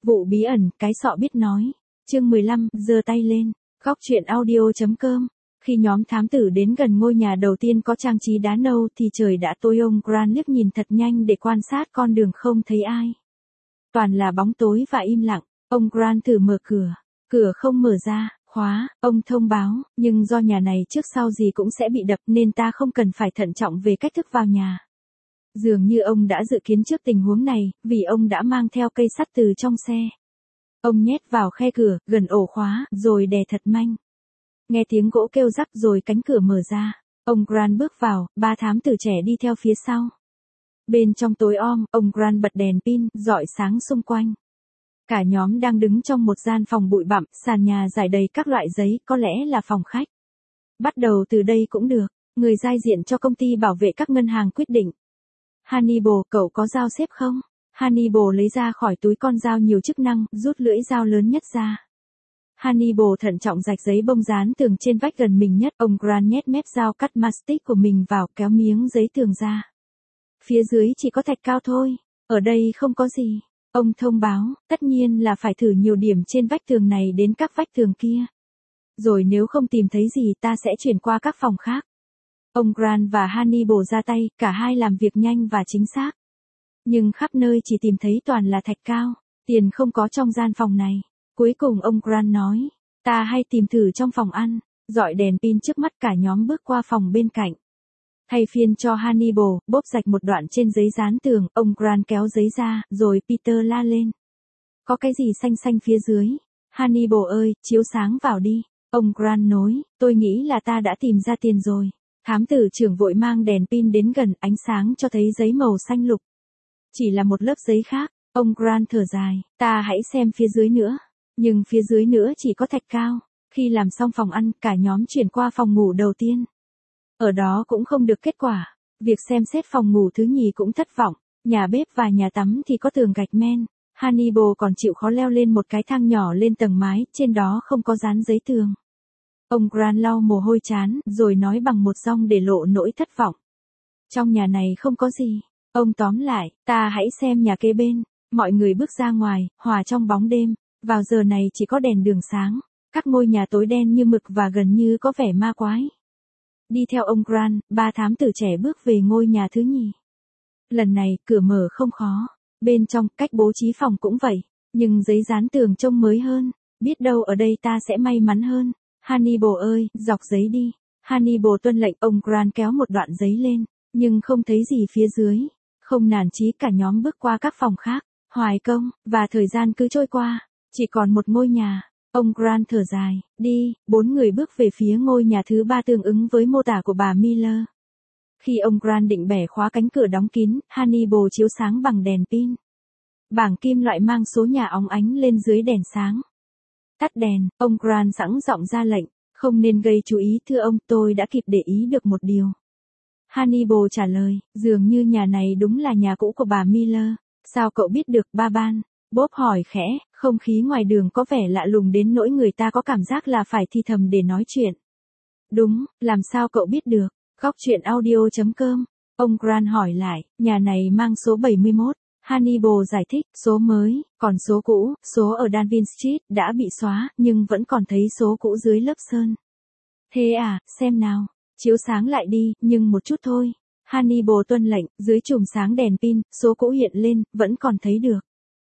Vụ bí ẩn, cái sọ biết nói. Chương 15, giơ tay lên. Góc truyện audio.com. Khi nhóm thám tử đến gần ngôi nhà đầu tiên có trang trí đá nâu thì trời đã tối. Ông Grant liếc nhìn thật nhanh để quan sát con đường, không thấy ai. Toàn là bóng tối và im lặng. Ông Grant thử mở cửa. Cửa không mở ra, khóa, ông thông báo, nhưng do nhà này trước sau gì cũng sẽ bị đập nên ta không cần phải thận trọng về cách thức vào nhà. Dường như ông đã dự kiến trước tình huống này, vì ông đã mang theo cây sắt từ trong xe. Ông nhét vào khe cửa, gần ổ khóa, rồi đè thật mạnh. Nghe tiếng gỗ kêu rắc rồi cánh cửa mở ra. Ông Grant bước vào, 3 thám tử trẻ đi theo phía sau. Bên trong tối om, ông Grant bật đèn pin, rọi sáng xung quanh. Cả nhóm đang đứng trong một gian phòng bụi bặm, sàn nhà rải đầy các loại giấy, có lẽ là phòng khách. Bắt đầu từ đây cũng được, người đại diện cho công ty bảo vệ các ngân hàng quyết định. Hannibal, cậu có dao xếp không? Hannibal lấy ra khỏi túi con dao nhiều chức năng, rút lưỡi dao lớn nhất ra. Hannibal thận trọng rạch giấy bông dán tường trên vách gần mình nhất. Ông Grant nhét mép dao cắt mastic của mình vào, kéo miếng giấy tường ra. Phía dưới chỉ có thạch cao thôi, ở đây không có gì. Ông thông báo, tất nhiên là phải thử nhiều điểm trên vách tường này đến các vách tường kia. Rồi nếu không tìm thấy gì ta sẽ chuyển qua các phòng khác. Ông Grant và Hannibal ra tay, cả hai làm việc nhanh và chính xác. Nhưng khắp nơi chỉ tìm thấy toàn là thạch cao, tiền không có trong gian phòng này. Cuối cùng ông Grant nói, ta hay tìm thử trong phòng ăn. Dọi đèn pin trước mắt, cả nhóm bước qua phòng bên cạnh. Thay phiên cho Hannibal, bóp rạch một đoạn trên giấy dán tường, ông Grant kéo giấy ra, rồi Peter la lên. Có cái gì xanh xanh phía dưới? Hannibal ơi, chiếu sáng vào đi. Ông Grant nói, tôi nghĩ là ta đã tìm ra tiền rồi. Thám tử trưởng vội mang đèn pin đến gần, ánh sáng cho thấy giấy màu xanh lục. Chỉ là một lớp giấy khác. Ông Grant thở dài, ta hãy xem phía dưới nữa. Nhưng phía dưới nữa chỉ có thạch cao. Khi làm xong phòng ăn, cả nhóm chuyển qua phòng ngủ đầu tiên. Ở đó cũng không được kết quả. Việc xem xét phòng ngủ thứ nhì cũng thất vọng. Nhà bếp và nhà tắm thì có tường gạch men. Hannibal còn chịu khó leo lên một cái thang nhỏ lên tầng mái, trên đó không có dán giấy tường. Ông Grant lau mồ hôi trán, rồi nói bằng một giọng để lộ nỗi thất vọng. Trong nhà này không có gì. Ông tóm lại, ta hãy xem nhà kế bên. Mọi người bước ra ngoài, hòa trong bóng đêm. Vào giờ này chỉ có đèn đường sáng. Các ngôi nhà tối đen như mực và gần như có vẻ ma quái. Đi theo ông Grant, 3 thám tử trẻ bước về ngôi nhà thứ nhì. Lần này, cửa mở không khó. Bên trong, cách bố trí phòng cũng vậy. Nhưng giấy dán tường trông mới hơn. Biết đâu ở đây ta sẽ may mắn hơn. Hannibal ơi, dọc giấy đi. Hannibal tuân lệnh. Ông Grant kéo một đoạn giấy lên. Nhưng không thấy gì phía dưới. Không nản chí, cả nhóm bước qua các phòng khác. Hoài công, và thời gian cứ trôi qua. Chỉ còn một ngôi nhà. Ông Grant thở dài, đi. 4 người bước về phía ngôi nhà thứ 3 tương ứng với mô tả của bà Miller. Khi ông Grant định bẻ khóa cánh cửa đóng kín, Hannibal chiếu sáng bằng đèn pin. Bảng kim loại mang số nhà óng ánh lên dưới đèn sáng. Tắt đèn, ông Grant sẵn giọng ra lệnh, không nên gây chú ý thưa ông, tôi đã kịp để ý được một điều. Hannibal trả lời, dường như nhà này đúng là nhà cũ của bà Miller. Sao cậu biết được, ba ban? Bob hỏi khẽ, không khí ngoài đường có vẻ lạ lùng đến nỗi người ta có cảm giác là phải thì thầm để nói chuyện. Đúng, làm sao cậu biết được? Góc truyện audio.com. Ông Grant hỏi lại, nhà này mang số 71. Hannibal giải thích, số mới, còn số cũ, số ở Danvin Street, đã bị xóa, nhưng vẫn còn thấy số cũ dưới lớp sơn. Thế à, xem nào. Chiếu sáng lại đi, nhưng một chút thôi. Hannibal tuân lệnh, dưới chùm sáng đèn pin, số cũ hiện lên, vẫn còn thấy được.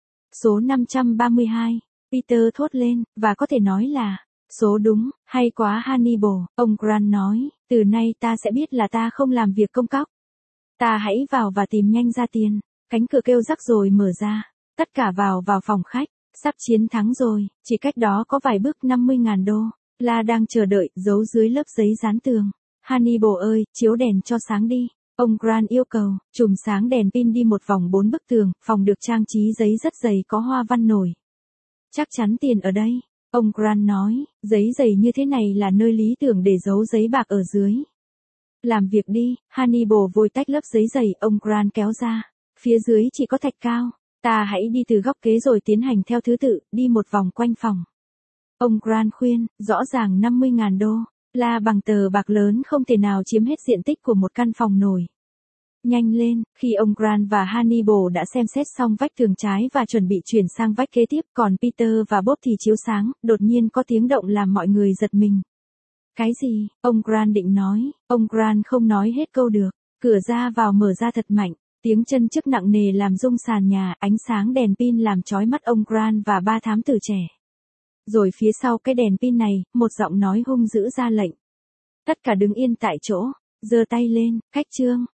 Số 532, Peter thốt lên, và có thể nói là, số đúng, hay quá Hannibal, ông Grant nói, từ nay ta sẽ biết là ta không làm việc công cóc. Ta hãy vào và tìm nhanh ra tiền. Cánh cửa kêu rắc rồi mở ra. Tất cả vào phòng khách, sắp chiến thắng rồi, chỉ cách đó có vài bước. 50.000 đô. La đang chờ đợi, giấu dưới lớp giấy dán tường. Hannibal ơi, chiếu đèn cho sáng đi. Ông Grant yêu cầu, chùm sáng đèn pin đi một vòng 4 bức tường, phòng được trang trí giấy rất dày có hoa văn nổi. Chắc chắn tiền ở đây. Ông Grant nói, giấy dày như thế này là nơi lý tưởng để giấu giấy bạc ở dưới. Làm việc đi, Hannibal vội tách lớp giấy dày, ông Grant kéo ra. Phía dưới chỉ có thạch cao. Ta hãy đi từ góc kế rồi tiến hành theo thứ tự, đi một vòng quanh phòng. Ông Grant khuyên, rõ ràng 50.000 đô. Là bằng tờ bạc lớn không thể nào chiếm hết diện tích của một căn phòng nổi. Nhanh lên, khi ông Grant và Hannibal đã xem xét xong vách tường trái và chuẩn bị chuyển sang vách kế tiếp, còn Peter và Bob thì chiếu sáng, đột nhiên có tiếng động làm mọi người giật mình. Cái gì? Ông Grant định nói, ông Grant không nói hết câu được, cửa ra vào mở ra thật mạnh, tiếng chân chức nặng nề làm rung sàn nhà, ánh sáng đèn pin làm chói mắt ông Grant và ba thám tử trẻ. Rồi phía sau cái đèn pin này, một giọng nói hung dữ ra lệnh. Tất cả đứng yên tại chỗ, giơ tay lên, khách trương.